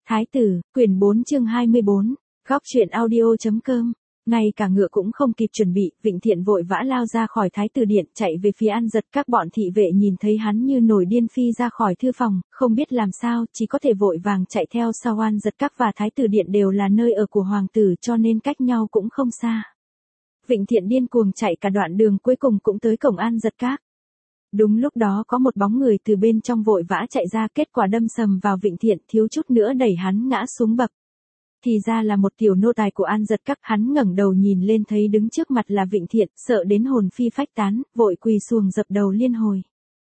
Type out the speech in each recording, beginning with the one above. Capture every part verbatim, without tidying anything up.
Thái tử, quyển bốn chương hai mươi bốn, góc truyện audio.com. Ngay cả ngựa cũng không kịp chuẩn bị, Vịnh Thiện vội vã lao ra khỏi Thái tử điện, chạy về phía An Giật. Các bọn thị vệ nhìn thấy hắn như nổi điên phi ra khỏi thư phòng, không biết làm sao, chỉ có thể vội vàng chạy theo sau. An Giật Các và Thái tử điện đều là nơi ở của hoàng tử, cho nên cách nhau cũng không xa. Vịnh Thiện điên cuồng chạy cả đoạn đường, cuối cùng cũng tới cổng An Giật Các. Đúng lúc đó có một bóng người từ bên trong vội vã chạy ra, kết quả đâm sầm vào Vịnh Thiện, thiếu chút nữa đẩy hắn ngã xuống bậc. Thì ra là một tiểu nô tài của An Giật Các. Hắn ngẩng đầu nhìn lên thấy đứng trước mặt là Vịnh Thiện, sợ đến hồn phi phách tán, vội quỳ xuồng dập đầu liên hồi.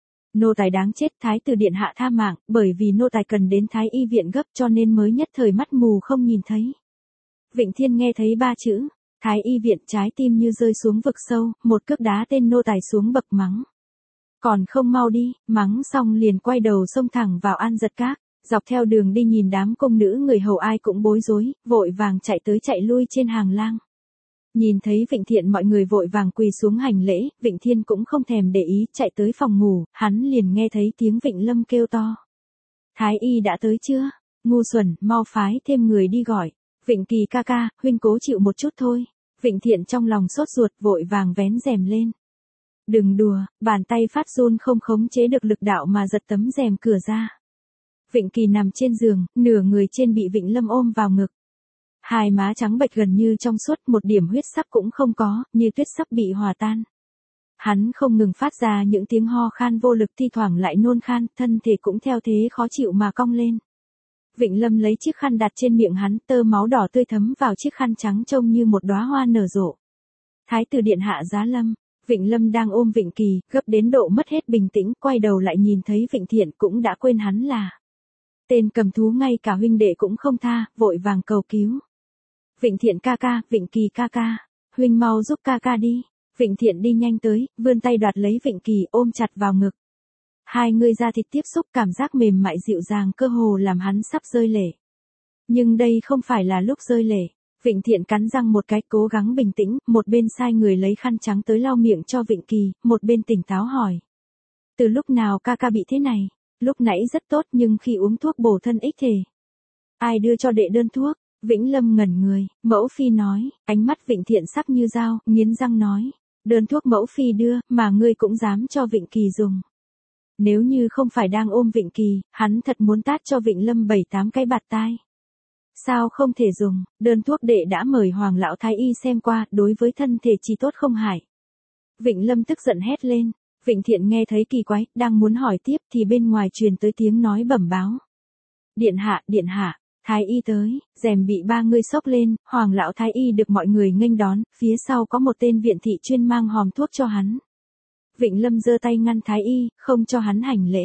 Nô tài đáng chết, Thái tử điện hạ tha mạng, bởi vì nô tài cần đến Thái y viện gấp cho nên mới nhất thời mắt mù không nhìn thấy. Vịnh Thiên nghe thấy ba chữ Thái y viện, trái tim như rơi xuống vực sâu, một cước đá tên nô tài xuống bậc mắng. Còn không mau đi, mắng xong liền quay đầu xông thẳng vào An Giật Các. Dọc theo đường đi nhìn đám công nữ người hầu ai cũng bối rối, vội vàng chạy tới chạy lui trên hàng lang. Nhìn thấy Vịnh Thiện mọi người vội vàng quỳ xuống hành lễ, Vịnh Thiên cũng không thèm để ý, chạy tới phòng ngủ, hắn liền nghe thấy tiếng Vịnh Lâm kêu to. Thái y đã tới chưa? Ngu xuẩn, mau phái thêm người đi gọi. Vịnh Kỳ ca ca, huynh cố chịu một chút thôi. Vịnh Thiện trong lòng sốt ruột, vội vàng vén rèm lên. Đừng đùa, bàn tay phát run không khống chế được lực đạo mà giật tấm rèm cửa ra. Vịnh Kỳ nằm trên giường, nửa người trên bị Vịnh Lâm ôm vào ngực. Hai má trắng bệch gần như trong suốt, một điểm huyết sắc cũng không có, như tuyết sắp bị hòa tan. Hắn không ngừng phát ra những tiếng ho khan vô lực, thi thoảng lại nôn khan, thân thể cũng theo thế khó chịu mà cong lên. Vịnh Lâm lấy chiếc khăn đặt trên miệng hắn, tơ máu đỏ tươi thấm vào chiếc khăn trắng trông như một đóa hoa nở rộ. Thái tử điện hạ giá lâm. Vịnh Lâm đang ôm Vịnh Kỳ, gấp đến độ mất hết bình tĩnh, quay đầu lại nhìn thấy Vịnh Thiện cũng đã quên hắn là tên cầm thú, ngay cả huynh đệ cũng không tha, vội vàng cầu cứu. Vịnh Thiện ca ca, Vịnh Kỳ ca ca, huynh mau giúp ca ca đi. Vịnh Thiện đi nhanh tới, vươn tay đoạt lấy Vịnh Kỳ, ôm chặt vào ngực. Hai người da thịt tiếp xúc, cảm giác mềm mại dịu dàng cơ hồ làm hắn sắp rơi lệ. Nhưng đây không phải là lúc rơi lệ. Vịnh Thiện cắn răng một cái, cố gắng bình tĩnh, một bên sai người lấy khăn trắng tới lau miệng cho Vịnh Kỳ, một bên tỉnh táo hỏi. Từ lúc nào ca ca bị thế này? Lúc nãy rất tốt nhưng khi uống thuốc bổ thân ích thể. Ai đưa cho đệ đơn thuốc? Vĩnh Lâm ngẩn người, mẫu phi nói, ánh mắt Vịnh Thiện sắc như dao, nghiến răng nói. Đơn thuốc mẫu phi đưa, mà ngươi cũng dám cho Vịnh Kỳ dùng. Nếu như không phải đang ôm Vịnh Kỳ, hắn thật muốn tát cho Vịnh Lâm bảy tám cái bạt tai. Sao không thể dùng, đơn thuốc đệ đã mời Hoàng lão thái y xem qua, đối với thân thể chỉ tốt không hại. Vịnh Lâm tức giận hét lên. Vịnh Thiện nghe thấy kỳ quái, đang muốn hỏi tiếp thì bên ngoài truyền tới tiếng nói bẩm báo. Điện hạ, điện hạ, thái y tới, rèm bị ba người xốc lên, Hoàng lão thái y được mọi người nghênh đón, phía sau có một tên viện thị chuyên mang hòm thuốc cho hắn. Vịnh Lâm giơ tay ngăn thái y, không cho hắn hành lễ.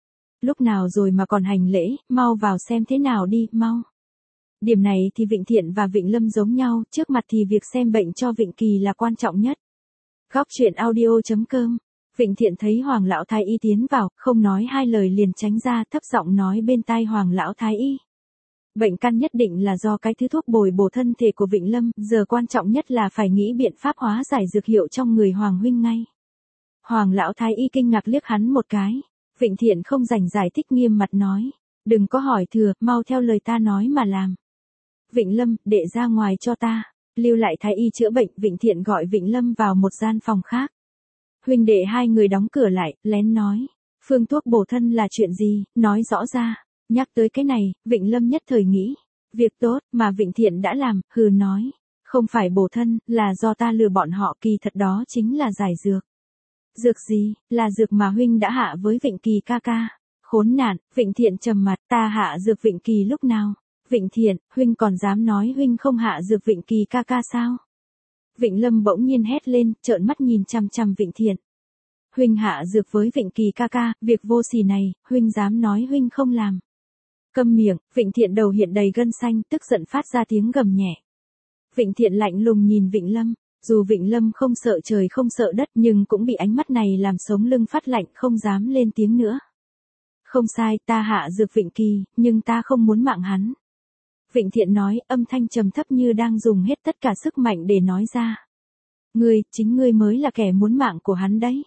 Lúc nào rồi mà còn hành lễ, mau vào xem thế nào đi, mau. Điểm này thì Vịnh Thiện và Vịnh Lâm giống nhau, trước mặt thì việc xem bệnh cho Vịnh Kỳ là quan trọng nhất. Góc truyện audio.com. Vịnh Thiện thấy Hoàng lão thái y tiến vào, không nói hai lời liền tránh ra, thấp giọng nói bên tai Hoàng lão thái y. Bệnh căn nhất định là do cái thứ thuốc bồi bổ thân thể của Vịnh Lâm, giờ quan trọng nhất là phải nghĩ biện pháp hóa giải dược hiệu trong người Hoàng huynh ngay. Hoàng lão thái y kinh ngạc liếc hắn một cái. Vịnh Thiện không rảnh giải thích, nghiêm mặt nói. Đừng có hỏi thừa, mau theo lời ta nói mà làm. Vịnh Lâm, đệ ra ngoài cho ta. Lưu lại thái y chữa bệnh. Vịnh Thiện gọi Vịnh Lâm vào một gian phòng khác. Huynh đệ hai người đóng cửa lại, lén nói. Phương thuốc bổ thân là chuyện gì, nói rõ ra. Nhắc tới cái này, Vịnh Lâm nhất thời nghĩ. Việc tốt mà Vịnh Thiện đã làm, hừ nói. Không phải bổ thân, là do ta lừa bọn họ, kỳ thật đó chính là giải dược. Dược gì, là dược mà huynh đã hạ với Vịnh Kỳ ca ca. Khốn nạn, Vịnh Thiện trầm mặt, ta hạ dược Vịnh Kỳ lúc nào? Vịnh Thiện, huynh còn dám nói huynh không hạ dược Vịnh Kỳ ca ca sao? Vịnh Lâm bỗng nhiên hét lên, trợn mắt nhìn chằm chằm Vịnh Thiện. Huynh hạ dược với Vịnh Kỳ ca ca, việc vô sỉ này, huynh dám nói huynh không làm. Câm miệng, Vịnh Thiện đầu hiện đầy gân xanh, tức giận phát ra tiếng gầm nhẹ. Vịnh Thiện lạnh lùng nhìn Vịnh Lâm, dù Vịnh Lâm không sợ trời không sợ đất nhưng cũng bị ánh mắt này làm sống lưng phát lạnh, không dám lên tiếng nữa. Không sai, ta hạ dược Vịnh Kỳ, nhưng ta không muốn mạng hắn. Vịnh Thiện nói, âm thanh trầm thấp như đang dùng hết tất cả sức mạnh để nói ra. Ngươi, chính ngươi mới là kẻ muốn mạng của hắn đấy.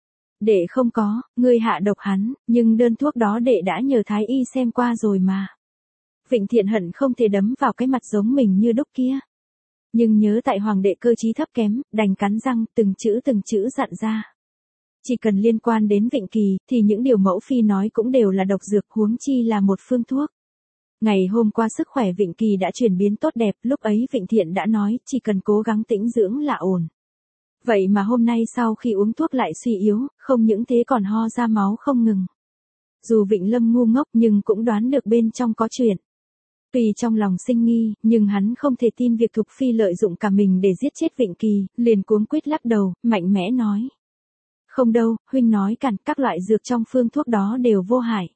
Đệ không có, ngươi hạ độc hắn, nhưng đơn thuốc đó đệ đã nhờ thái y xem qua rồi mà. Vịnh Thiện hận không thể đấm vào cái mặt giống mình như đúc kia. Nhưng nhớ tại hoàng đệ cơ trí thấp kém, đành cắn răng từng chữ từng chữ dặn ra. Chỉ cần liên quan đến Vịnh Kỳ, thì những điều mẫu phi nói cũng đều là độc dược, huống chi là một phương thuốc. Ngày hôm qua sức khỏe Vịnh Kỳ đã chuyển biến tốt đẹp, lúc ấy Vịnh Thiện đã nói chỉ cần cố gắng tĩnh dưỡng là ổn. Vậy mà hôm nay sau khi uống thuốc lại suy yếu, không những thế còn ho ra máu không ngừng. Dù Vịnh Lâm ngu ngốc nhưng cũng đoán được bên trong có chuyện. Tuy trong lòng sinh nghi, nhưng hắn không thể tin việc Thục Phi lợi dụng cả mình để giết chết Vịnh Kỳ, liền cuống quýt lắc đầu, mạnh mẽ nói. Không đâu, huynh nói cản, các loại dược trong phương thuốc đó đều vô hại.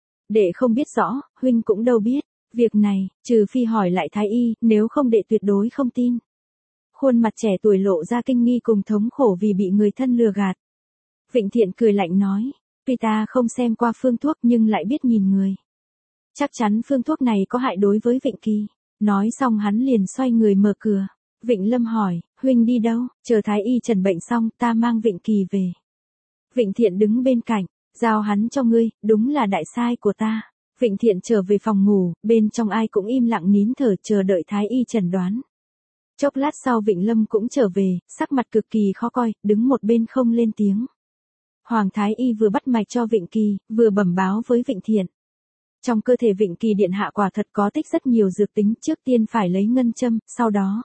Đệ không biết rõ, huynh cũng đâu biết. Việc này, trừ phi hỏi lại thái y, nếu không đệ tuyệt đối không tin. Khuôn mặt trẻ tuổi lộ ra kinh nghi cùng thống khổ vì bị người thân lừa gạt. Vịnh Thiện cười lạnh nói, tuy ta không xem qua phương thuốc nhưng lại biết nhìn người. Chắc chắn phương thuốc này có hại đối với Vịnh Kỳ. Nói xong hắn liền xoay người mở cửa. Vịnh Lâm hỏi, huynh đi đâu? Chờ thái y trần bệnh xong ta mang Vịnh Kỳ về. Vịnh Thiện đứng bên cạnh, giao hắn cho ngươi, đúng là đại sai của ta. Vịnh Thiện trở về phòng ngủ, bên trong ai cũng im lặng nín thở chờ đợi thái y chẩn đoán. Chốc lát sau Vịnh Lâm cũng trở về, sắc mặt cực kỳ khó coi, đứng một bên không lên tiếng. Hoàng thái y vừa bắt mạch cho Vịnh Kỳ, vừa bẩm báo với Vịnh Thiện. Trong cơ thể Vịnh Kỳ điện hạ quả thật có tích rất nhiều dược tính, trước tiên phải lấy ngân châm, sau đó.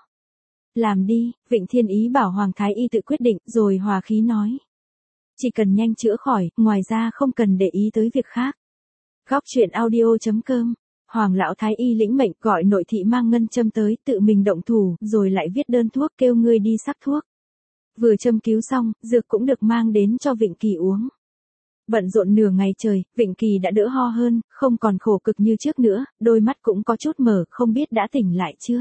Làm đi, Vịnh Thiên ý bảo Hoàng thái y tự quyết định, rồi hòa khí nói. Chỉ cần nhanh chữa khỏi, ngoài ra không cần để ý tới việc khác. Góc truyện audio chấm com. Hoàng lão thái y lĩnh mệnh gọi nội thị mang ngân châm tới, tự mình động thủ, rồi lại viết đơn thuốc kêu người đi sắc thuốc. Vừa châm cứu xong, dược cũng được mang đến cho Vịnh Kỳ uống. Bận rộn nửa ngày trời, Vịnh Kỳ đã đỡ ho hơn, không còn khổ cực như trước nữa, đôi mắt cũng có chút mở, không biết đã tỉnh lại chưa.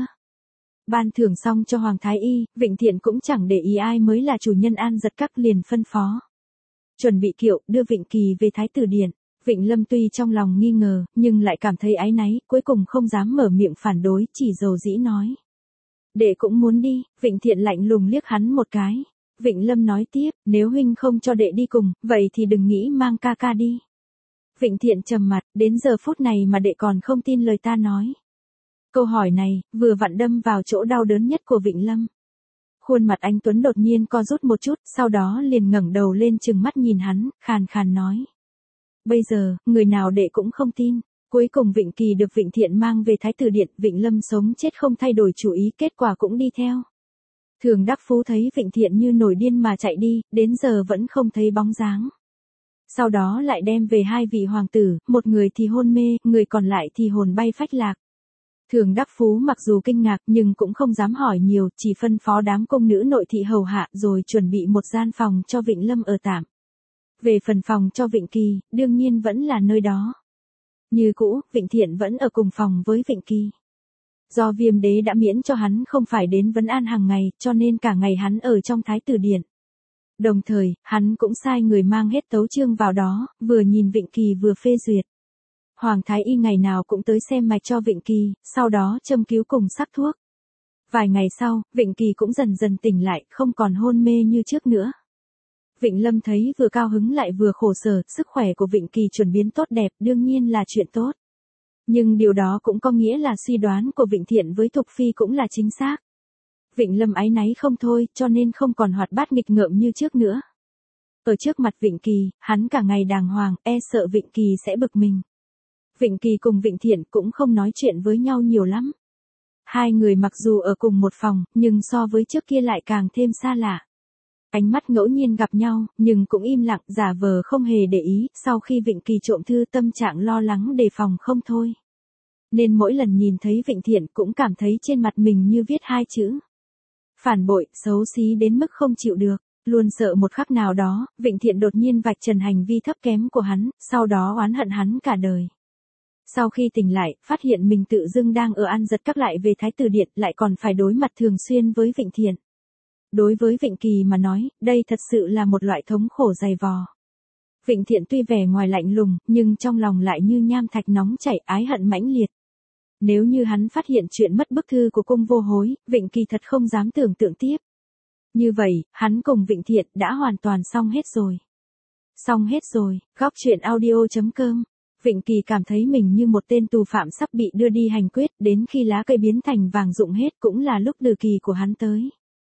Ban thưởng xong cho Hoàng thái y, Vịnh Thiện cũng chẳng để ý ai mới là chủ nhân An Giật Các, liền phân phó. Chuẩn bị kiệu, đưa Vịnh Kỳ về Thái Tử Điện. Vịnh Lâm tuy trong lòng nghi ngờ, nhưng lại cảm thấy áy náy, cuối cùng không dám mở miệng phản đối, chỉ dầu dĩ nói. Đệ cũng muốn đi. Vịnh Thiện lạnh lùng liếc hắn một cái. Vịnh Lâm nói tiếp, nếu huynh không cho đệ đi cùng, vậy thì đừng nghĩ mang ca ca đi. Vịnh Thiện trầm mặt, đến giờ phút này mà đệ còn không tin lời ta nói. Câu hỏi này, vừa vặn đâm vào chỗ đau đớn nhất của Vịnh Lâm. Khuôn mặt anh Tuấn đột nhiên co rút một chút, sau đó liền ngẩng đầu lên trừng mắt nhìn hắn, khàn khàn nói. Bây giờ, người nào đệ cũng không tin. Cuối cùng Vịnh Kỳ được Vịnh Thiện mang về Thái Tử Điện, Vịnh Lâm sống chết không thay đổi chủ ý, kết quả cũng đi theo. Thường Đắc Phú thấy Vịnh Thiện như nổi điên mà chạy đi, đến giờ vẫn không thấy bóng dáng. Sau đó lại đem về hai vị hoàng tử, một người thì hôn mê, người còn lại thì hồn bay phách lạc. Thường Đắc Phú mặc dù kinh ngạc nhưng cũng không dám hỏi nhiều, chỉ phân phó đám công nữ nội thị hầu hạ rồi chuẩn bị một gian phòng cho Vịnh Lâm ở tạm. Về phần phòng cho Vịnh Kỳ, đương nhiên vẫn là nơi đó. Như cũ, Vịnh Thiện vẫn ở cùng phòng với Vịnh Kỳ. Do Viêm Đế đã miễn cho hắn không phải đến vấn an hàng ngày, cho nên cả ngày hắn ở trong Thái Tử Điện. Đồng thời, hắn cũng sai người mang hết tấu chương vào đó, vừa nhìn Vịnh Kỳ vừa phê duyệt. Hoàng thái y ngày nào cũng tới xem mạch cho Vịnh Kỳ, sau đó châm cứu cùng sắc thuốc. Vài ngày sau, Vịnh Kỳ cũng dần dần tỉnh lại, không còn hôn mê như trước nữa. Vịnh Lâm thấy vừa cao hứng lại vừa khổ sở, sức khỏe của Vịnh Kỳ chuyển biến tốt đẹp, đương nhiên là chuyện tốt. Nhưng điều đó cũng có nghĩa là suy đoán của Vịnh Thiện với Thục Phi cũng là chính xác. Vịnh Lâm áy náy không thôi, cho nên không còn hoạt bát nghịch ngợm như trước nữa. Ở trước mặt Vịnh Kỳ, hắn cả ngày đàng hoàng, e sợ Vịnh Kỳ sẽ bực mình. Vịnh Kỳ cùng Vịnh Thiện cũng không nói chuyện với nhau nhiều lắm. Hai người mặc dù ở cùng một phòng, nhưng so với trước kia lại càng thêm xa lạ. Ánh mắt ngẫu nhiên gặp nhau, nhưng cũng im lặng, giả vờ không hề để ý, sau khi Vịnh Kỳ trộm thư tâm trạng lo lắng đề phòng không thôi. Nên mỗi lần nhìn thấy Vịnh Thiện cũng cảm thấy trên mặt mình như viết hai chữ. Phản bội, xấu xí đến mức không chịu được, luôn sợ một khắc nào đó, Vịnh Thiện đột nhiên vạch trần hành vi thấp kém của hắn, sau đó oán hận hắn cả đời. Sau khi tỉnh lại, phát hiện mình tự dưng đang ở An Giật Các lại về Thái Tử Điện, lại còn phải đối mặt thường xuyên với Vịnh Thiện. Đối với Vịnh Kỳ mà nói, đây thật sự là một loại thống khổ dày vò. Vịnh Thiện tuy vẻ ngoài lạnh lùng, nhưng trong lòng lại như nham thạch nóng chảy, ái hận mãnh liệt. Nếu như hắn phát hiện chuyện mất bức thư của cung vô hối, Vịnh Kỳ thật không dám tưởng tượng tiếp. Như vậy, hắn cùng Vịnh Thiện đã hoàn toàn xong hết rồi. Xong hết rồi. Góc truyện audio chấm com Vịnh Kỳ cảm thấy mình như một tên tù phạm sắp bị đưa đi hành quyết, đến khi lá cây biến thành vàng rụng hết cũng là lúc từ kỳ của hắn tới.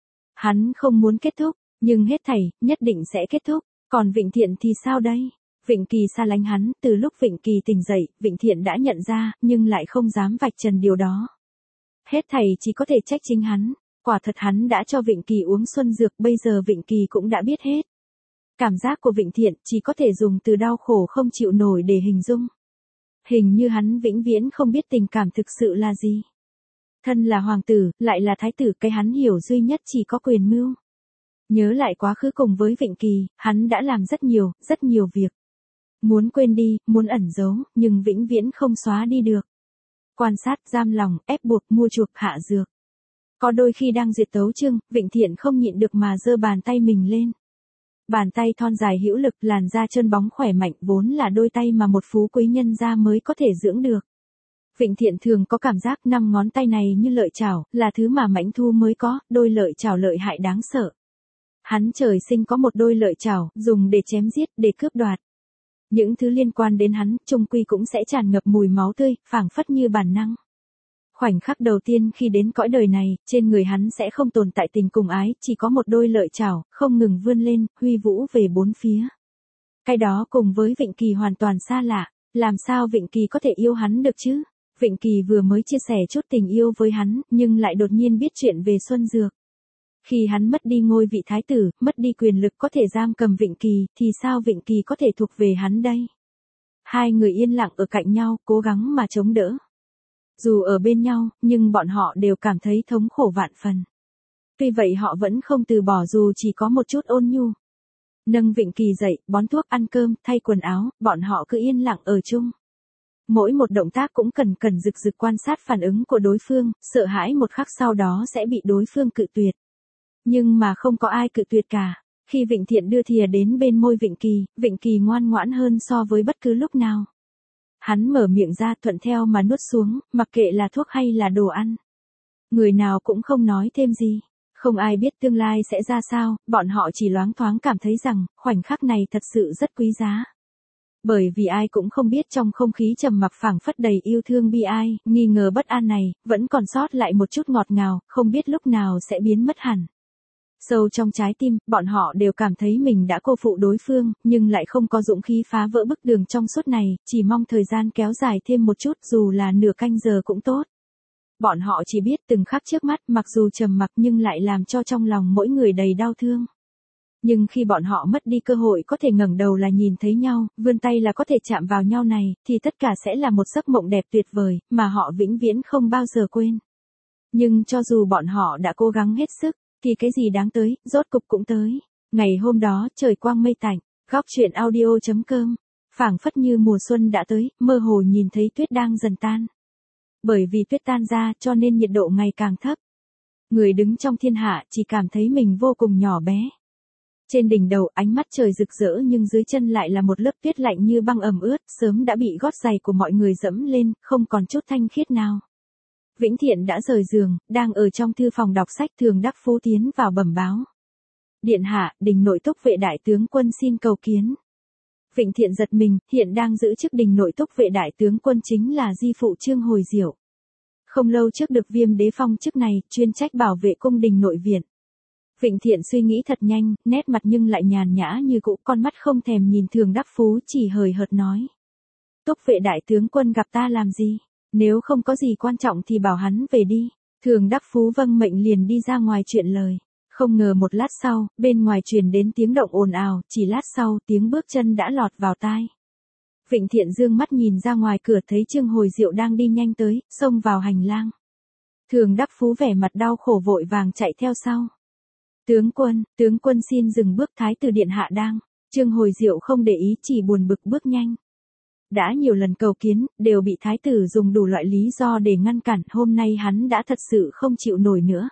Hắn không muốn kết thúc, nhưng hết thảy, nhất định sẽ kết thúc, còn Vịnh Thiện thì sao đây? Vịnh Kỳ xa lánh hắn, từ lúc Vịnh Kỳ tỉnh dậy, Vịnh Thiện đã nhận ra, nhưng lại không dám vạch trần điều đó. Hết thảy chỉ có thể trách chính hắn, quả thật hắn đã cho Vịnh Kỳ uống xuân dược, bây giờ Vịnh Kỳ cũng đã biết hết. Cảm giác của Vịnh Thiện chỉ có thể dùng từ đau khổ không chịu nổi để hình dung. Hình như hắn vĩnh viễn không biết tình cảm thực sự là gì. Thân là hoàng tử, lại là thái tử, cái hắn hiểu duy nhất chỉ có quyền mưu. Nhớ lại quá khứ cùng với Vịnh Kỳ, hắn đã làm rất nhiều, rất nhiều việc. Muốn quên đi, muốn ẩn giấu, nhưng vĩnh viễn không xóa đi được. Quan sát, giam lòng, ép buộc, mua chuộc, hạ dược. Có đôi khi đang duyệt tấu chương, Vịnh Thiện không nhịn được mà giơ bàn tay mình lên. Bàn tay thon dài hữu lực, làn da trơn bóng khỏe mạnh, vốn là đôi tay mà một phú quý nhân gia mới có thể dưỡng được. Vịnh Thiện thường có cảm giác năm ngón tay này như lợi chảo, là thứ mà mãnh thu mới có, đôi lợi chảo lợi hại đáng sợ. Hắn trời sinh có một đôi lợi chảo, dùng để chém giết, để cướp đoạt. Những thứ liên quan đến hắn, chung quy cũng sẽ tràn ngập mùi máu tươi, phảng phất như bản năng. Khoảnh khắc đầu tiên khi đến cõi đời này, trên người hắn sẽ không tồn tại tình cùng ái, chỉ có một đôi lợi chảo, không ngừng vươn lên, huy vũ về bốn phía. Cái đó cùng với Vịnh Kỳ hoàn toàn xa lạ, làm sao Vịnh Kỳ có thể yêu hắn được chứ? Vịnh Kỳ vừa mới chia sẻ chút tình yêu với hắn, nhưng lại đột nhiên biết chuyện về Xuân Dược. Khi hắn mất đi ngôi vị thái tử, mất đi quyền lực có thể giam cầm Vịnh Kỳ, thì sao Vịnh Kỳ có thể thuộc về hắn đây? Hai người yên lặng ở cạnh nhau, cố gắng mà chống đỡ. Dù ở bên nhau, nhưng bọn họ đều cảm thấy thống khổ vạn phần. Tuy vậy họ vẫn không từ bỏ dù chỉ có một chút ôn nhu. Nâng Vịnh Kỳ dậy, bón thuốc, ăn cơm, thay quần áo, bọn họ cứ yên lặng ở chung. Mỗi một động tác cũng cần cần rực rực quan sát phản ứng của đối phương, sợ hãi một khắc sau đó sẽ bị đối phương cự tuyệt. Nhưng mà không có ai cự tuyệt cả. Khi Vịnh Thiện đưa thìa đến bên môi Vịnh Kỳ, Vịnh Kỳ ngoan ngoãn hơn so với bất cứ lúc nào. Hắn mở miệng ra thuận theo mà nuốt xuống, mặc kệ là thuốc hay là đồ ăn. Người nào cũng không nói thêm gì. Không ai biết tương lai sẽ ra sao, bọn họ chỉ loáng thoáng cảm thấy rằng, khoảnh khắc này thật sự rất quý giá. Bởi vì ai cũng không biết trong không khí trầm mặc phảng phất đầy yêu thương bi ai, nghi ngờ bất an này, vẫn còn sót lại một chút ngọt ngào, không biết lúc nào sẽ biến mất hẳn. Sâu trong trái tim, bọn họ đều cảm thấy mình đã cô phụ đối phương, nhưng lại không có dũng khí phá vỡ bức tường trong suốt này, chỉ mong thời gian kéo dài thêm một chút dù là nửa canh giờ cũng tốt. Bọn họ chỉ biết từng khắc trước mắt mặc dù trầm mặc nhưng lại làm cho trong lòng mỗi người đầy đau thương. Nhưng khi bọn họ mất đi cơ hội có thể ngẩng đầu là nhìn thấy nhau, vươn tay là có thể chạm vào nhau này, thì tất cả sẽ là một giấc mộng đẹp tuyệt vời, mà họ vĩnh viễn không bao giờ quên. Nhưng cho dù bọn họ đã cố gắng hết sức, thì cái gì đáng tới, rốt cục cũng tới. Ngày hôm đó, trời quang mây tạnh, góc truyện audio chấm com, phảng phất như mùa xuân đã tới, mơ hồ nhìn thấy tuyết đang dần tan. Bởi vì tuyết tan ra cho nên nhiệt độ ngày càng thấp. Người đứng trong thiên hạ chỉ cảm thấy mình vô cùng nhỏ bé. Trên đỉnh đầu ánh mắt trời rực rỡ nhưng dưới chân lại là một lớp tuyết lạnh như băng ẩm ướt, sớm đã bị gót giày của mọi người dẫm lên, không còn chút thanh khiết nào. Vĩnh Thiện đã rời giường, đang ở trong thư phòng đọc sách. Thường Đắc Phú tiến vào bẩm báo. Điện hạ, đình nội túc vệ đại tướng quân xin cầu kiến. Vĩnh Thiện giật mình, hiện đang giữ chức đình nội túc vệ đại tướng quân chính là di phụ Trương Hồi Diệu. Không lâu trước được Viêm đế phong chức này, chuyên trách bảo vệ cung đình nội viện. Vĩnh Thiện suy nghĩ thật nhanh, nét mặt nhưng lại nhàn nhã như cũ, con mắt không thèm nhìn Thường Đắc Phú, chỉ hời hợt nói. Túc vệ đại tướng quân gặp ta làm gì? Nếu không có gì quan trọng thì bảo hắn về đi. Thường Đắc Phú vâng mệnh liền đi ra ngoài chuyện lời. Không ngờ một lát sau, bên ngoài truyền đến tiếng động ồn ào, chỉ lát sau tiếng bước chân đã lọt vào tai. Vịnh Thiện dương mắt nhìn ra ngoài cửa thấy Trương Hồi Diệu đang đi nhanh tới, xông vào hành lang. Thường Đắc Phú vẻ mặt đau khổ vội vàng chạy theo sau. Tướng quân, tướng quân xin dừng bước, thái tử điện hạ đang. Trương Hồi Diệu không để ý, chỉ buồn bực bước nhanh. Đã nhiều lần cầu kiến, đều bị thái tử dùng đủ loại lý do để ngăn cản, hôm nay hắn đã thật sự không chịu nổi nữa.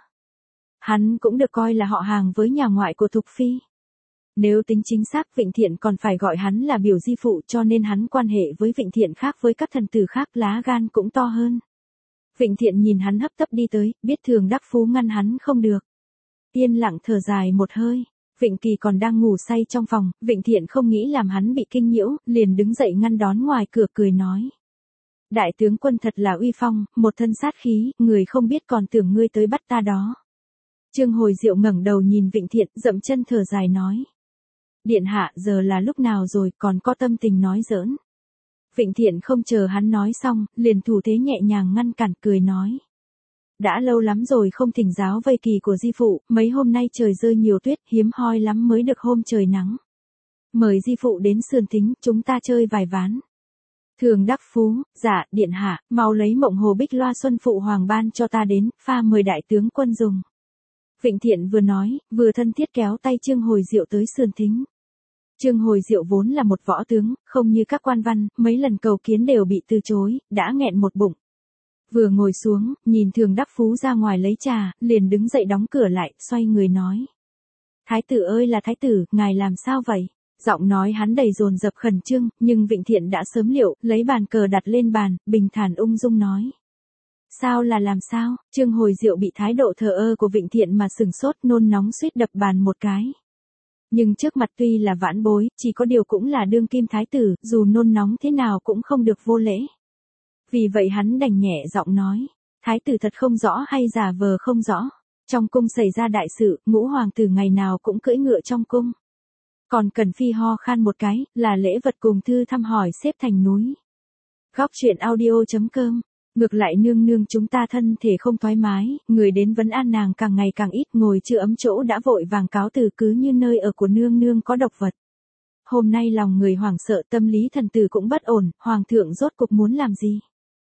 Hắn cũng được coi là họ hàng với nhà ngoại của Thục Phi. Nếu tính chính xác, Vịnh Thiện còn phải gọi hắn là biểu di phụ, cho nên hắn quan hệ với Vịnh Thiện khác với các thần tử khác, lá gan cũng to hơn. Vịnh Thiện nhìn hắn hấp tấp đi tới, biết Thường Đắc Phú ngăn hắn không được. Yên lặng thở dài một hơi, Vịnh Kỳ còn đang ngủ say trong phòng, Vịnh Thiện không nghĩ làm hắn bị kinh nhiễu, liền đứng dậy ngăn đón ngoài cửa cười nói. Đại tướng quân thật là uy phong, một thân sát khí, người không biết còn tưởng ngươi tới bắt ta đó. Trương Hồi Diệu ngẩng đầu nhìn Vịnh Thiện, dậm chân thở dài nói. Điện hạ, giờ là lúc nào rồi, còn có tâm tình nói giỡn. Vịnh Thiện không chờ hắn nói xong, liền thủ thế nhẹ nhàng ngăn cản, cười nói. Đã lâu lắm rồi không thỉnh giáo vây kỳ của di phụ, mấy hôm nay trời rơi nhiều tuyết, hiếm hoi lắm mới được hôm trời nắng. Mời di phụ đến sườn thính, chúng ta chơi vài ván. Thường đắc phú, dạ, điện hạ, mau lấy mộng hồ bích loa xuân phụ hoàng ban cho ta đến, pha mời đại tướng quân dùng. Vịnh Thiện vừa nói, vừa thân thiết kéo tay Trương Hồi Diệu tới sườn thính. Trương Hồi Diệu vốn là một võ tướng, không như các quan văn, mấy lần cầu kiến đều bị từ chối, đã nghẹn một bụng. Vừa ngồi xuống, nhìn Thường đắc phú ra ngoài lấy trà, liền đứng dậy đóng cửa lại, xoay người nói. Thái tử ơi là thái tử, ngài làm sao vậy? Giọng nói hắn đầy dồn dập khẩn trương, nhưng Vịnh Thiện đã sớm liệu, lấy bàn cờ đặt lên bàn, bình thản ung dung nói. Sao là làm sao? Trương Hồi Diệu bị thái độ thờ ơ của Vịnh Thiện mà sừng sốt, nôn nóng suýt đập bàn một cái. Nhưng trước mặt tuy là vãn bối, chỉ có điều cũng là đương kim thái tử, dù nôn nóng thế nào cũng không được vô lễ. Vì vậy hắn đành nhẹ giọng nói, thái tử thật không rõ hay giả vờ không rõ. Trong cung xảy ra đại sự, ngũ hoàng tử ngày nào cũng cưỡi ngựa trong cung. Còn Cần Phi ho khan một cái, là lễ vật cùng thư thăm hỏi xếp thành núi. Góc truyện audio chấm com. Ngược lại nương nương chúng ta thân thể không thoải mái, người đến vấn an nàng càng ngày càng ít, ngồi chưa ấm chỗ đã vội vàng cáo từ, cứ như nơi ở của nương nương có độc vật. Hôm nay lòng người hoảng sợ, tâm lý thần tử cũng bất ổn, hoàng thượng rốt cục muốn làm gì?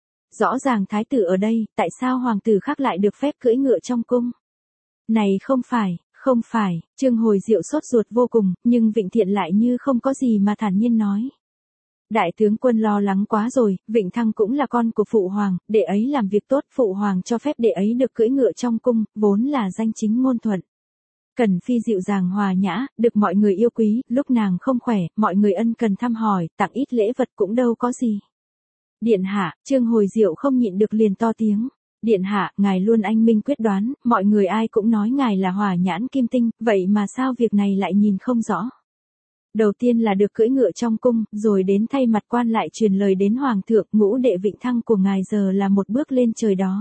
Rõ ràng thái tử ở đây, tại sao hoàng tử khác lại được phép cưỡi ngựa trong cung? Này không phải, không phải, Trương Hồi Diệu sốt ruột vô cùng, nhưng Vịnh Thiện lại như không có gì mà thản nhiên nói. Đại tướng quân lo lắng quá rồi, Vịnh Thăng cũng là con của phụ hoàng, đệ ấy làm việc tốt, phụ hoàng cho phép đệ ấy được cưỡi ngựa trong cung, vốn là danh chính ngôn thuận. Cần Phi dịu dàng hòa nhã, được mọi người yêu quý, lúc nàng không khỏe, mọi người ân cần thăm hỏi, tặng ít lễ vật cũng đâu có gì. Điện hạ, Trương Hồi Diệu không nhịn được liền to tiếng. Điện hạ, ngài luôn anh minh quyết đoán, mọi người ai cũng nói ngài là hỏa nhãn kim tinh, vậy mà sao việc này lại nhìn không rõ? Đầu tiên là được cưỡi ngựa trong cung, rồi đến thay mặt quan lại truyền lời đến hoàng thượng, ngũ đệ Vịnh Thăng của ngài giờ là một bước lên trời đó.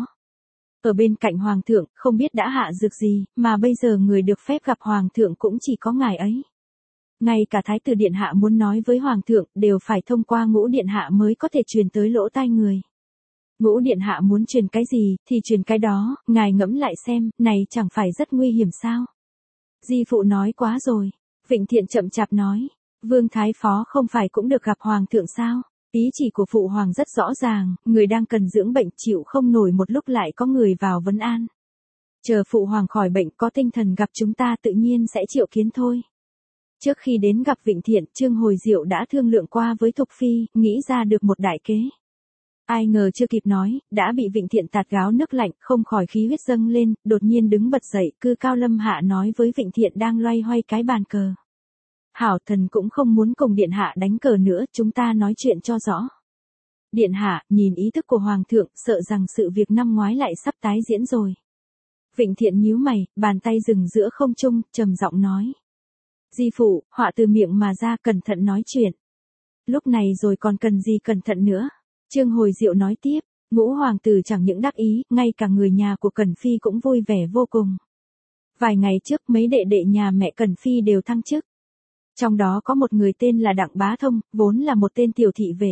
Ở bên cạnh hoàng thượng, không biết đã hạ dược gì, mà bây giờ người được phép gặp hoàng thượng cũng chỉ có ngài ấy. Ngay cả thái tử điện hạ muốn nói với hoàng thượng, đều phải thông qua ngũ điện hạ mới có thể truyền tới lỗ tai người. Ngũ điện hạ muốn truyền cái gì, thì truyền cái đó, ngài ngẫm lại xem, này chẳng phải rất nguy hiểm sao? Di phụ nói quá rồi. Vịnh Thiện chậm chạp nói, Vương Thái Phó không phải cũng được gặp Hoàng thượng sao? Ý chỉ của Phụ Hoàng rất rõ ràng, người đang cần dưỡng bệnh chịu không nổi một lúc lại có người vào vấn an. Chờ Phụ Hoàng khỏi bệnh có tinh thần gặp chúng ta tự nhiên sẽ triệu kiến thôi. Trước khi đến gặp Vịnh Thiện, Trương Hồi Diệu đã thương lượng qua với Thục Phi, nghĩ ra được một đại kế. Ai ngờ chưa kịp nói, đã bị Vịnh Thiện tạt gáo nước lạnh, không khỏi khí huyết dâng lên, đột nhiên đứng bật dậy, cư cao lâm hạ nói với Vịnh Thiện đang loay hoay cái bàn cờ. Hảo thần cũng không muốn cùng điện hạ đánh cờ nữa, chúng ta nói chuyện cho rõ. Điện hạ, nhìn ý thức của hoàng thượng, sợ rằng sự việc năm ngoái lại sắp tái diễn rồi. Vịnh Thiện nhíu mày, bàn tay dừng giữa không trung, trầm giọng nói. Di phụ, họa từ miệng mà ra, cẩn thận nói chuyện. Lúc này rồi còn cần gì cẩn thận nữa? Trương Hồi Diệu nói tiếp, ngũ hoàng tử chẳng những đắc ý, ngay cả người nhà của Cần Phi cũng vui vẻ vô cùng. Vài ngày trước mấy đệ đệ nhà mẹ Cần Phi đều thăng chức. Trong đó có một người tên là Đặng Bá Thông, vốn là một tên tiểu thị vệ.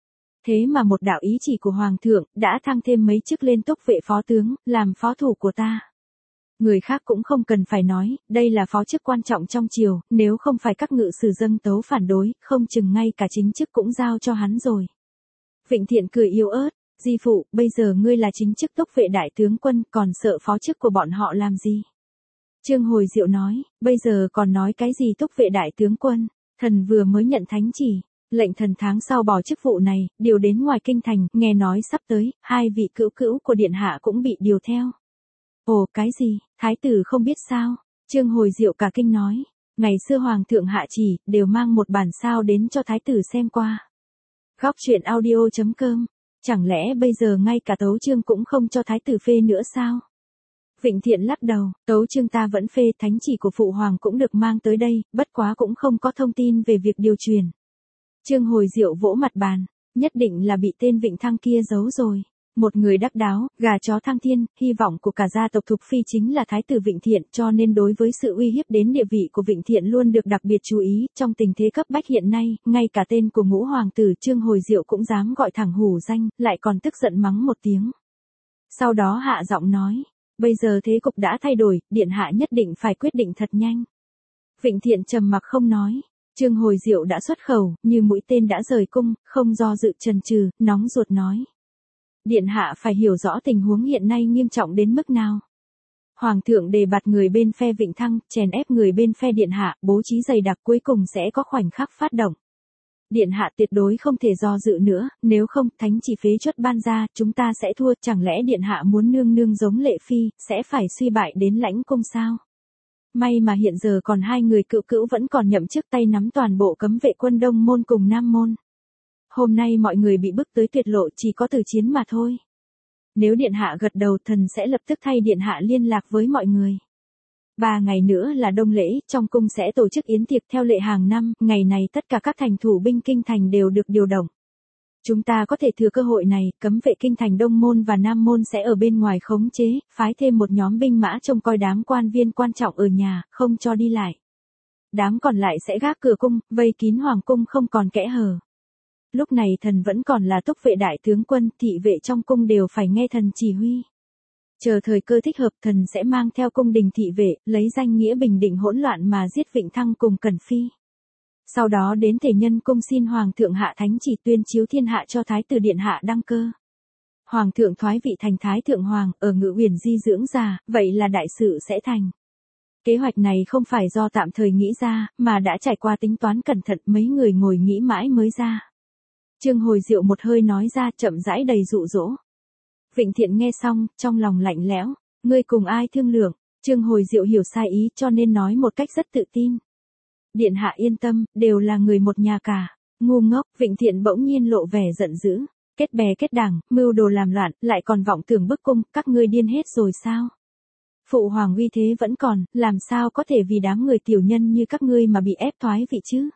Thế mà một đạo ý chỉ của hoàng thượng, đã thăng thêm mấy chức lên túc vệ phó tướng, làm phó thủ của ta. Người khác cũng không cần phải nói, đây là phó chức quan trọng trong triều, nếu không phải các ngự sử dâng tấu phản đối, không chừng ngay cả chính chức cũng giao cho hắn rồi. Vịnh Thiện cười yếu ớt, Di phụ, bây giờ ngươi là chính chức túc vệ đại tướng quân, còn sợ phó chức của bọn họ làm gì? Trương Hồi Diệu nói, bây giờ còn nói cái gì túc vệ đại tướng quân, thần vừa mới nhận thánh chỉ, lệnh thần tháng sau bỏ chức vụ này, điều đến ngoài kinh thành, nghe nói sắp tới, hai vị cữu cữu của điện hạ cũng bị điều theo. Ồ, cái gì, thái tử không biết sao? Trương Hồi Diệu cả kinh nói, ngày xưa hoàng thượng hạ chỉ, đều mang một bản sao đến cho thái tử xem qua. Góc truyện audio chấm com, chẳng lẽ bây giờ ngay cả tấu chương cũng không cho thái tử phê nữa sao? Vịnh Thiện lắc đầu, tấu chương ta vẫn phê, thánh chỉ của phụ hoàng cũng được mang tới đây, bất quá cũng không có thông tin về việc điều truyền. Trương Hồi Diệu vỗ mặt bàn, nhất định là bị tên Vịnh Thăng kia giấu rồi. Một người đắc đáo, gà chó thăng thiên, hy vọng của cả gia tộc Thục Phi chính là thái tử Vịnh Thiện, cho nên đối với sự uy hiếp đến địa vị của Vịnh Thiện luôn được đặc biệt chú ý. Trong tình thế cấp bách hiện nay, ngay cả tên của ngũ hoàng tử Trương Hồi Diệu cũng dám gọi thẳng hủ danh, lại còn tức giận mắng một tiếng. Sau đó hạ giọng nói, bây giờ thế cục đã thay đổi, điện hạ nhất định phải quyết định thật nhanh. Vịnh Thiện trầm mặc không nói. Trương Hồi Diệu đã xuất khẩu, như mũi tên đã rời cung, không do dự chần chừ, nóng ruột nói. Điện hạ phải hiểu rõ tình huống hiện nay nghiêm trọng đến mức nào. Hoàng thượng đề bạt người bên phe Vịnh Thăng, chèn ép người bên phe điện hạ, bố trí dày đặc cuối cùng sẽ có khoảnh khắc phát động. Điện hạ tuyệt đối không thể do dự nữa, nếu không, thánh chỉ phế truất ban ra, chúng ta sẽ thua, chẳng lẽ điện hạ muốn nương nương giống Lệ Phi, sẽ phải suy bại đến lãnh cung sao? May mà hiện giờ còn hai người cựu cữu vẫn còn nhậm chức tay nắm toàn bộ cấm vệ quân Đông Môn cùng Nam Môn. Hôm nay mọi người bị bức tới tuyệt lộ chỉ có từ chiến mà thôi. Nếu điện hạ gật đầu thần sẽ lập tức thay điện hạ liên lạc với mọi người. Ba ngày nữa là đông lễ, trong cung sẽ tổ chức yến tiệc theo lệ hàng năm, ngày này tất cả các thành thủ binh kinh thành đều được điều động. Chúng ta có thể thừa cơ hội này, cấm vệ kinh thành Đông Môn và Nam Môn sẽ ở bên ngoài khống chế, phái thêm một nhóm binh mã trông coi đám quan viên quan trọng ở nhà, không cho đi lại. Đám còn lại sẽ gác cửa cung, vây kín hoàng cung không còn kẽ hở. Lúc này thần vẫn còn là túc vệ đại tướng quân, thị vệ trong cung đều phải nghe thần chỉ huy. Chờ thời cơ thích hợp thần sẽ mang theo cung đình thị vệ, lấy danh nghĩa bình định hỗn loạn mà giết Vịnh Thăng cùng Cẩn Phi. Sau đó đến thể nhân cung xin Hoàng thượng hạ thánh chỉ tuyên chiếu thiên hạ cho Thái tử Điện hạ đăng cơ. Hoàng thượng thoái vị thành Thái thượng Hoàng, ở Ngự Uyển di dưỡng già, vậy là đại sự sẽ thành. Kế hoạch này không phải do tạm thời nghĩ ra, mà đã trải qua tính toán cẩn thận, mấy người ngồi nghĩ mãi mới ra. Trương Hồi Diệu một hơi nói ra, chậm rãi đầy dụ dỗ. Vịnh Thiện nghe xong, trong lòng lạnh lẽo, ngươi cùng ai thương lượng? Trương Hồi Diệu hiểu sai ý cho nên nói một cách rất tự tin. Điện hạ yên tâm, đều là người một nhà cả. Ngu ngốc, Vịnh Thiện bỗng nhiên lộ vẻ giận dữ. Kết bè kết đảng, mưu đồ làm loạn, lại còn vọng tưởng bức cung, các ngươi điên hết rồi sao? Phụ hoàng uy thế vẫn còn, làm sao có thể vì đám người tiểu nhân như các ngươi mà bị ép thoái vị chứ?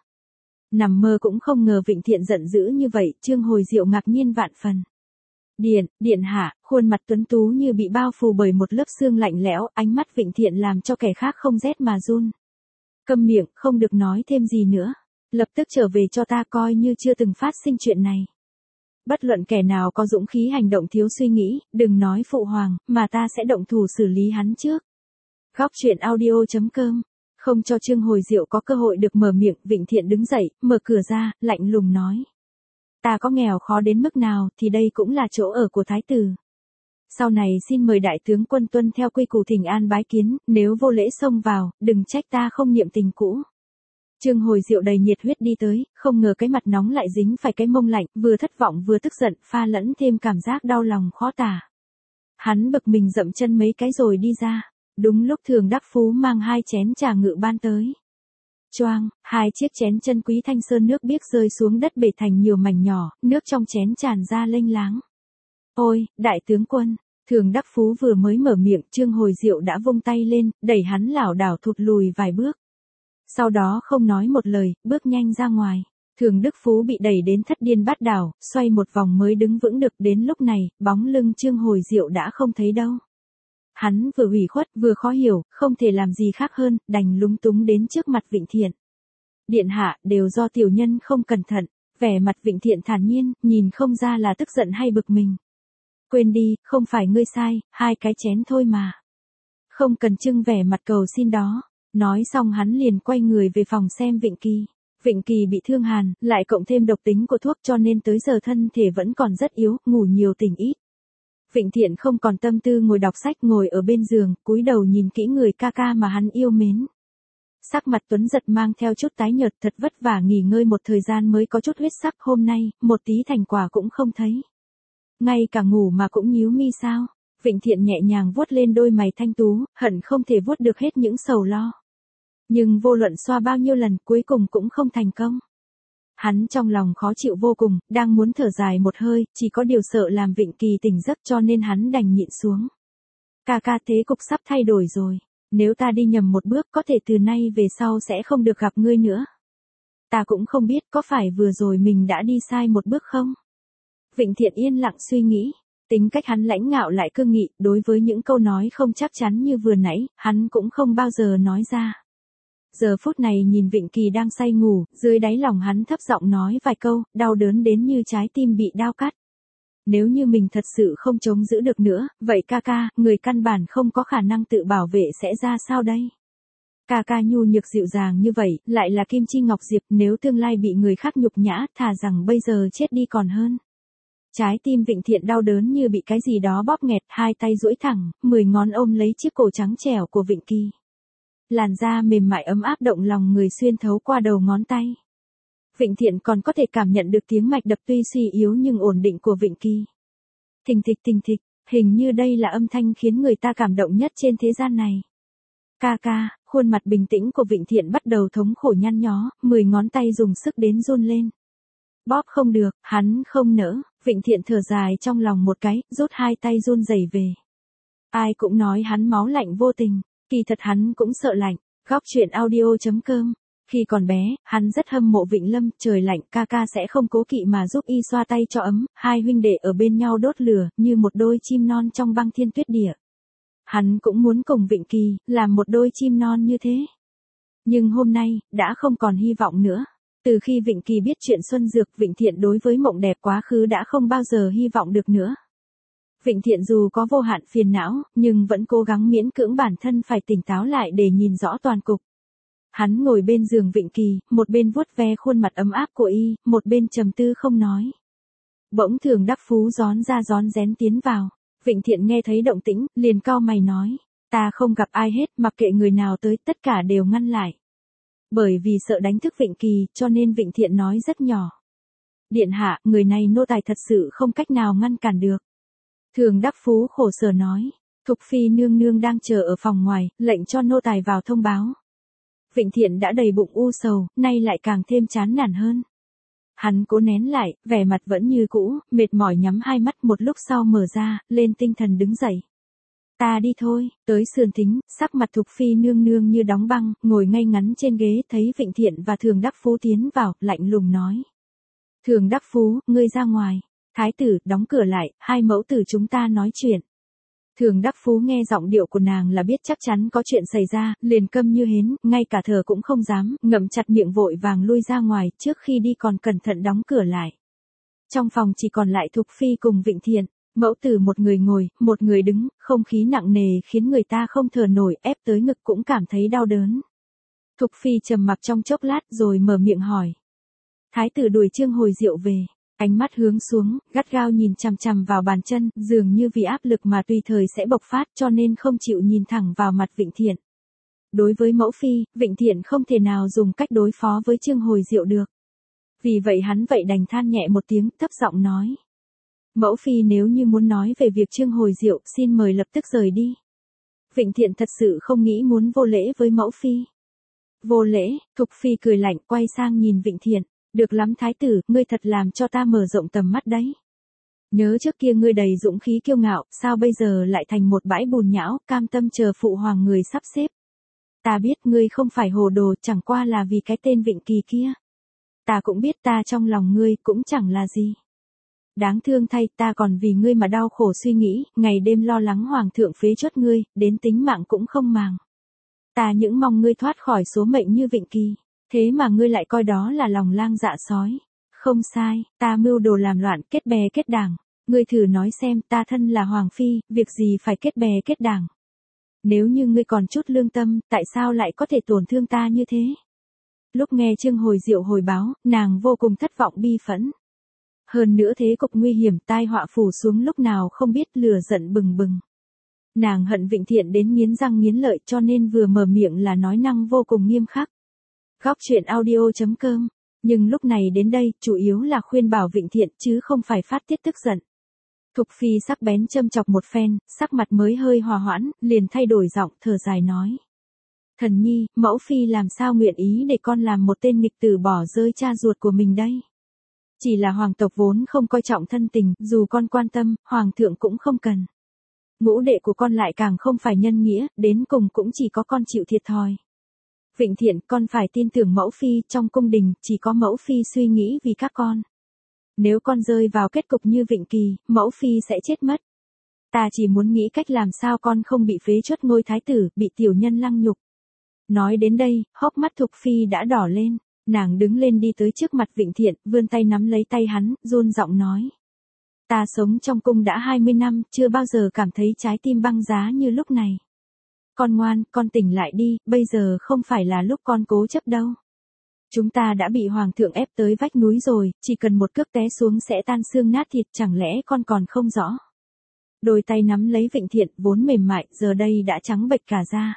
Nằm mơ cũng không ngờ Vịnh Thiện giận dữ như vậy, Trương Hồi Diệu ngạc nhiên vạn phần. Điện, điện hạ, khuôn mặt tuấn tú như bị bao phủ bởi một lớp sương lạnh lẽo, ánh mắt Vịnh Thiện làm cho kẻ khác không rét mà run. Câm miệng, không được nói thêm gì nữa. Lập tức trở về cho ta, coi như chưa từng phát sinh chuyện này. Bất luận kẻ nào có dũng khí hành động thiếu suy nghĩ, đừng nói phụ hoàng, mà ta sẽ động thủ xử lý hắn trước. Góc truyện audio chấm com. Không cho Trương Hồi Diệu có cơ hội được mở miệng, Vịnh Thiện đứng dậy, mở cửa ra, lạnh lùng nói. Ta có nghèo khó đến mức nào, thì đây cũng là chỗ ở của thái tử. Sau này xin mời đại tướng quân tuân theo quy củ thỉnh an bái kiến, nếu vô lễ xông vào, đừng trách ta không niệm tình cũ. Trương Hồi Diệu đầy nhiệt huyết đi tới, không ngờ cái mặt nóng lại dính phải cái mông lạnh, vừa thất vọng vừa tức giận, pha lẫn thêm cảm giác đau lòng khó tả. Hắn bực mình dậm chân mấy cái rồi đi ra. Đúng lúc Thường Đắc Phú mang hai chén trà ngự ban tới. Choang, hai chiếc chén chân quý thanh sơn nước biếc rơi xuống đất bể thành nhiều mảnh nhỏ, nước trong chén tràn ra lênh láng. Ôi, đại tướng quân, Thường Đắc Phú vừa mới mở miệng, Trương Hồi Diệu đã vung tay lên, đẩy hắn lảo đảo thụt lùi vài bước. Sau đó không nói một lời, bước nhanh ra ngoài. Thường Đức Phú bị đẩy đến thất điên bát đảo, xoay một vòng mới đứng vững được, đến lúc này, bóng lưng Trương Hồi Diệu đã không thấy đâu. Hắn vừa ủy khuất vừa khó hiểu, không thể làm gì khác hơn, đành lúng túng đến trước mặt Vịnh Thiện. Điện hạ, đều do tiểu nhân không cẩn thận, vẻ mặt Vịnh Thiện thản nhiên, nhìn không ra là tức giận hay bực mình. Quên đi, không phải ngươi sai, hai cái chén thôi mà. Không cần trưng vẻ mặt cầu xin đó. Nói xong hắn liền quay người về phòng xem Vịnh Kỳ. Vịnh Kỳ bị thương hàn, lại cộng thêm độc tính của thuốc cho nên tới giờ thân thể vẫn còn rất yếu, ngủ nhiều tỉnh ít. Vịnh Thiện không còn tâm tư ngồi đọc sách, ngồi ở bên giường, cúi đầu nhìn kỹ người ca ca mà hắn yêu mến. Sắc mặt Tuấn Giật mang theo chút tái nhợt, thật vất vả nghỉ ngơi một thời gian mới có chút huyết sắc, hôm nay, một tí thành quả cũng không thấy. Ngay cả ngủ mà cũng nhíu mi sao? Vịnh Thiện nhẹ nhàng vuốt lên đôi mày thanh tú, hận không thể vuốt được hết những sầu lo. Nhưng vô luận xoa bao nhiêu lần, cuối cùng cũng không thành công. Hắn trong lòng khó chịu vô cùng, đang muốn thở dài một hơi, chỉ có điều sợ làm Vịnh Kỳ tỉnh giấc cho nên hắn đành nhịn xuống. Ca ca, thế cục sắp thay đổi rồi. Nếu ta đi nhầm một bước có thể từ nay về sau sẽ không được gặp ngươi nữa. Ta cũng không biết có phải vừa rồi mình đã đi sai một bước không? Vịnh Thiện yên lặng suy nghĩ. Tính cách hắn lãnh ngạo lại cương nghị, đối với những câu nói không chắc chắn như vừa nãy, hắn cũng không bao giờ nói ra. Giờ phút này nhìn Vịnh Kỳ đang say ngủ, dưới đáy lòng hắn thấp giọng nói vài câu, đau đớn đến như trái tim bị đao cắt. Nếu như mình thật sự không chống giữ được nữa, vậy ca ca, người căn bản không có khả năng tự bảo vệ sẽ ra sao đây? Ca ca nhu nhược dịu dàng như vậy, lại là Kim Chi Ngọc Diệp, nếu tương lai bị người khác nhục nhã, thà rằng bây giờ chết đi còn hơn. Trái tim Vịnh Thiện đau đớn như bị cái gì đó bóp nghẹt, hai tay duỗi thẳng, mười ngón ôm lấy chiếc cổ trắng trẻo của Vịnh Kỳ. Làn da mềm mại ấm áp động lòng người xuyên thấu qua đầu ngón tay. Vịnh Thiện còn có thể cảm nhận được tiếng mạch đập tuy suy yếu nhưng ổn định của Vịnh Kỳ. Thình thịch thình thịch, hình như đây là âm thanh khiến người ta cảm động nhất trên thế gian này. Ca ca, khuôn mặt bình tĩnh của Vịnh Thiện bắt đầu thống khổ nhăn nhó, mười ngón tay dùng sức đến run lên. Bóp không được, hắn không nỡ, Vịnh Thiện thở dài trong lòng một cái, rút hai tay run rẩy về. Ai cũng nói hắn máu lạnh vô tình, kỳ thật hắn cũng sợ lạnh. Góc truyện audio chấm com. Khi còn bé, hắn rất hâm mộ Vịnh Lâm, trời lạnh ca ca sẽ không cố kỵ mà giúp y xoa tay cho ấm, hai huynh đệ ở bên nhau đốt lửa, như một đôi chim non trong băng thiên tuyết địa. Hắn cũng muốn cùng Vịnh Kỳ, làm một đôi chim non như thế. Nhưng hôm nay, đã không còn hy vọng nữa. Từ khi Vịnh Kỳ biết chuyện Xuân Dược, Vịnh Thiện đối với mộng đẹp quá khứ đã không bao giờ hy vọng được nữa. Vịnh Thiện dù có vô hạn phiền não, nhưng vẫn cố gắng miễn cưỡng bản thân phải tỉnh táo lại để nhìn rõ toàn cục. Hắn ngồi bên giường Vịnh Kỳ, một bên vuốt ve khuôn mặt ấm áp của y, một bên trầm tư không nói. Bỗng Thường Đắc Phú rón ra rón rén tiến vào. Vịnh Thiện nghe thấy động tĩnh, liền cau mày nói, ta không gặp ai hết, mặc kệ người nào tới, tất cả đều ngăn lại. Bởi vì sợ đánh thức Vịnh Kỳ, cho nên Vịnh Thiện nói rất nhỏ. Điện hạ, người này nô tài thật sự không cách nào ngăn cản được. Thường Đắc Phú khổ sở nói, Thục Phi nương nương đang chờ ở phòng ngoài, lệnh cho nô tài vào thông báo. Vịnh Thiện đã đầy bụng u sầu, nay lại càng thêm chán nản hơn. Hắn cố nén lại, vẻ mặt vẫn như cũ, mệt mỏi nhắm hai mắt, một lúc sau mở ra, lên tinh thần đứng dậy. Ta đi thôi, tới sườn thính, sắc mặt Thục Phi nương nương như đóng băng, ngồi ngay ngắn trên ghế, thấy Vịnh Thiện và Thường Đắc Phú tiến vào, lạnh lùng nói. Thường Đắc Phú, ngươi ra ngoài. Thái tử, đóng cửa lại, hai mẫu tử chúng ta nói chuyện. Thường Đắc Phú nghe giọng điệu của nàng là biết chắc chắn có chuyện xảy ra, liền câm như hến, ngay cả thở cũng không dám, ngậm chặt miệng vội vàng lui ra ngoài, trước khi đi còn cẩn thận đóng cửa lại. Trong phòng chỉ còn lại Thục Phi cùng Vịnh Thiện, mẫu tử một người ngồi, một người đứng, không khí nặng nề khiến người ta không thở nổi, ép tới ngực cũng cảm thấy đau đớn. Thục Phi trầm mặc trong chốc lát rồi mở miệng hỏi. Thái tử đuổi Trương Hồi Diệu về. Ánh mắt hướng xuống, gắt gao nhìn chằm chằm vào bàn chân, dường như vì áp lực mà tùy thời sẽ bộc phát cho nên không chịu nhìn thẳng vào mặt Vịnh Thiện. Đối với mẫu phi, Vịnh Thiện không thể nào dùng cách đối phó với Trương Hồi Diệu được. Vì vậy hắn vậy đành than nhẹ một tiếng, thấp giọng nói. Mẫu phi nếu như muốn nói về việc Trương Hồi Diệu, xin mời lập tức rời đi. Vịnh Thiện thật sự không nghĩ muốn vô lễ với mẫu phi. Vô lễ, Thục Phi cười lạnh quay sang nhìn Vịnh Thiện. Được lắm thái tử, ngươi thật làm cho ta mở rộng tầm mắt đấy. Nhớ trước kia ngươi đầy dũng khí kiêu ngạo, sao bây giờ lại thành một bãi bùn nhão, cam tâm chờ phụ hoàng người sắp xếp. Ta biết ngươi không phải hồ đồ, chẳng qua là vì cái tên Vịnh Kỳ kia. Ta cũng biết ta trong lòng ngươi cũng chẳng là gì. Đáng thương thay, ta còn vì ngươi mà đau khổ suy nghĩ, ngày đêm lo lắng hoàng thượng phế chốt ngươi, đến tính mạng cũng không màng. Ta những mong ngươi thoát khỏi số mệnh như Vịnh Kỳ. Thế mà ngươi lại coi đó là lòng lang dạ sói. Không sai, ta mưu đồ làm loạn, kết bè kết đảng. Ngươi thử nói xem, ta thân là hoàng phi, việc gì phải kết bè kết đảng. Nếu như ngươi còn chút lương tâm, tại sao lại có thể tổn thương ta như thế? Lúc nghe Trương Hồi Diệu hồi báo, nàng vô cùng thất vọng bi phẫn. Hơn nữa thế cục nguy hiểm, tai họa phủ xuống lúc nào không biết, lửa giận bừng bừng. Nàng hận Vịnh Thiện đến nghiến răng nghiến lợi, cho nên vừa mở miệng là nói năng vô cùng nghiêm khắc. Góc truyện audio chấm com. Nhưng lúc này đến đây, chủ yếu là khuyên bảo Vịnh Thiện chứ không phải phát tiết tức giận. Thục Phi sắc bén châm chọc một phen, sắc mặt mới hơi hòa hoãn, liền thay đổi giọng, thở dài nói. Thần nhi, mẫu Phi làm sao nguyện ý để con làm một tên nghịch tử bỏ rơi cha ruột của mình đây? Chỉ là hoàng tộc vốn không coi trọng thân tình, dù con quan tâm, hoàng thượng cũng không cần. Ngũ đệ của con lại càng không phải nhân nghĩa, đến cùng cũng chỉ có con chịu thiệt thòi. Vịnh Thiện, con phải tin tưởng mẫu phi, trong cung đình, chỉ có mẫu phi suy nghĩ vì các con. Nếu con rơi vào kết cục như Vịnh Kỳ, mẫu phi sẽ chết mất. Ta chỉ muốn nghĩ cách làm sao con không bị phế truất ngôi thái tử, bị tiểu nhân lăng nhục. Nói đến đây, hốc mắt Thục Phi đã đỏ lên, nàng đứng lên đi tới trước mặt Vịnh Thiện, vươn tay nắm lấy tay hắn, run giọng nói. Ta sống trong cung đã hai mươi năm, chưa bao giờ cảm thấy trái tim băng giá như lúc này. Con ngoan, con tỉnh lại đi, bây giờ không phải là lúc con cố chấp đâu. Chúng ta đã bị hoàng thượng ép tới vách núi rồi, chỉ cần một cước té xuống sẽ tan xương nát thịt, chẳng lẽ con còn không rõ. Đôi tay nắm lấy Vịnh Thiện vốn mềm mại, giờ đây đã trắng bệch cả da.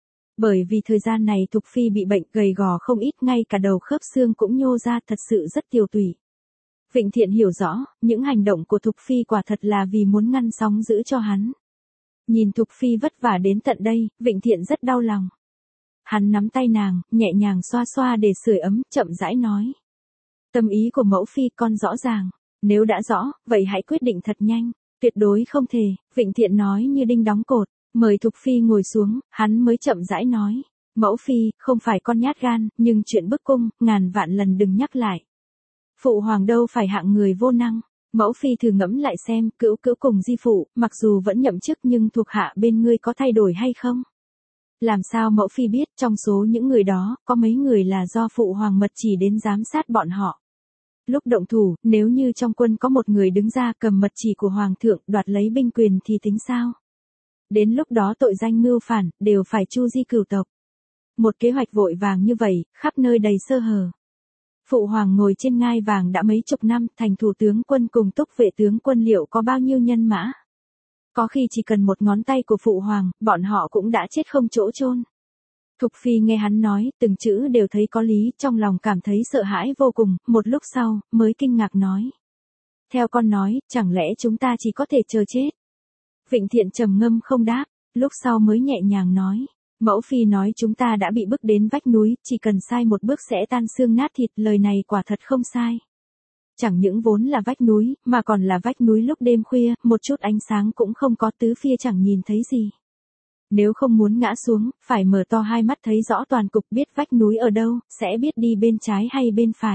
Bởi vì thời gian này Thục Phi bị bệnh gầy gò không ít, ngay cả đầu khớp xương cũng nhô ra, thật sự rất tiều tụy. Vịnh Thiện hiểu rõ, những hành động của Thục Phi quả thật là vì muốn ngăn sóng giữ cho hắn. Nhìn Thục Phi vất vả đến tận đây, Vịnh Thiện rất đau lòng. Hắn nắm tay nàng, nhẹ nhàng xoa xoa để sưởi ấm, chậm rãi nói. Tâm ý của mẫu phi con rõ ràng, nếu đã rõ, vậy hãy quyết định thật nhanh, tuyệt đối không thể, Vịnh Thiện nói như đinh đóng cột, mời Thục Phi ngồi xuống, hắn mới chậm rãi nói. Mẫu phi, không phải con nhát gan, nhưng chuyện bức cung, ngàn vạn lần đừng nhắc lại. Phụ hoàng đâu phải hạng người vô năng. Mẫu phi thử ngẫm lại xem, cữu cữu cùng di phụ, mặc dù vẫn nhậm chức nhưng thuộc hạ bên ngươi có thay đổi hay không? Làm sao mẫu phi biết trong số những người đó, có mấy người là do phụ hoàng mật chỉ đến giám sát bọn họ? Lúc động thủ, nếu như trong quân có một người đứng ra cầm mật chỉ của hoàng thượng đoạt lấy binh quyền thì tính sao? Đến lúc đó tội danh mưu phản, đều phải chu di cửu tộc. Một kế hoạch vội vàng như vậy, khắp nơi đầy sơ hở. Phụ hoàng ngồi trên ngai vàng đã mấy chục năm, thành thủ tướng quân cùng túc vệ tướng quân liệu có bao nhiêu nhân mã. Có khi chỉ cần một ngón tay của phụ hoàng, bọn họ cũng đã chết không chỗ chôn. Thục Phi nghe hắn nói, từng chữ đều thấy có lý, trong lòng cảm thấy sợ hãi vô cùng, một lúc sau, mới kinh ngạc nói. Theo con nói, chẳng lẽ chúng ta chỉ có thể chờ chết? Vịnh Thiện trầm ngâm không đáp, lúc sau mới nhẹ nhàng nói. Mẫu phi nói chúng ta đã bị bức đến vách núi, chỉ cần sai một bước sẽ tan xương nát thịt, lời này quả thật không sai. Chẳng những vốn là vách núi, mà còn là vách núi lúc đêm khuya, một chút ánh sáng cũng không có, tứ phía chẳng nhìn thấy gì. Nếu không muốn ngã xuống, phải mở to hai mắt thấy rõ toàn cục, biết vách núi ở đâu, sẽ biết đi bên trái hay bên phải.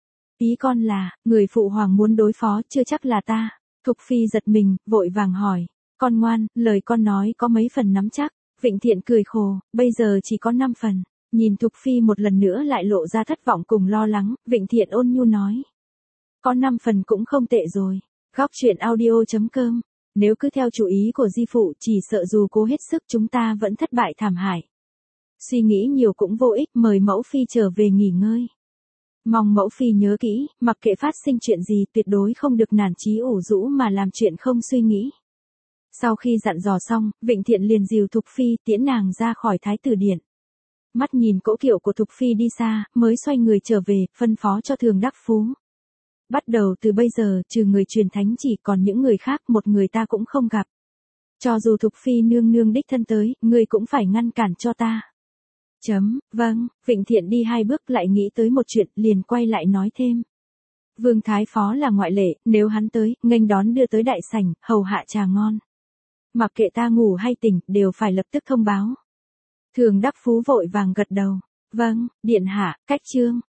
Ý con là, người phụ hoàng muốn đối phó, chưa chắc là ta. Thục Phi giật mình, vội vàng hỏi. Con ngoan, lời con nói có mấy phần nắm chắc. Vịnh Thiện cười khổ, bây giờ chỉ có năm phần. Nhìn Thục Phi một lần nữa lại lộ ra thất vọng cùng lo lắng, Vịnh Thiện ôn nhu nói. Có năm phần cũng không tệ rồi. Góc truyện audio chấm com. Nếu cứ theo chủ ý của di phụ, chỉ sợ dù cố hết sức chúng ta vẫn thất bại thảm hại. Suy nghĩ nhiều cũng vô ích, mời mẫu phi trở về nghỉ ngơi. Mong mẫu phi nhớ kỹ, mặc kệ phát sinh chuyện gì tuyệt đối không được nản chí ủ rũ mà làm chuyện không suy nghĩ. Sau khi dặn dò xong, Vịnh Thiện liền dìu Thục Phi tiễn nàng ra khỏi thái tử điện. Mắt nhìn cỗ kiệu của Thục Phi đi xa, mới xoay người trở về, phân phó cho Thường Đắc Phú. Bắt đầu từ bây giờ, trừ người truyền thánh chỉ còn những người khác, một người ta cũng không gặp. Cho dù Thục Phi nương nương đích thân tới, người cũng phải ngăn cản cho ta. Chấm, vâng, Vịnh Thiện đi hai bước lại nghĩ tới một chuyện, liền quay lại nói thêm. Vương Thái Phó là ngoại lệ, nếu hắn tới, nghênh đón đưa tới đại sảnh, hầu hạ trà ngon. Mặc kệ ta ngủ hay tỉnh, đều phải lập tức thông báo. Thường Đắc Phú vội vàng gật đầu. Vâng, điện hạ, cách chương.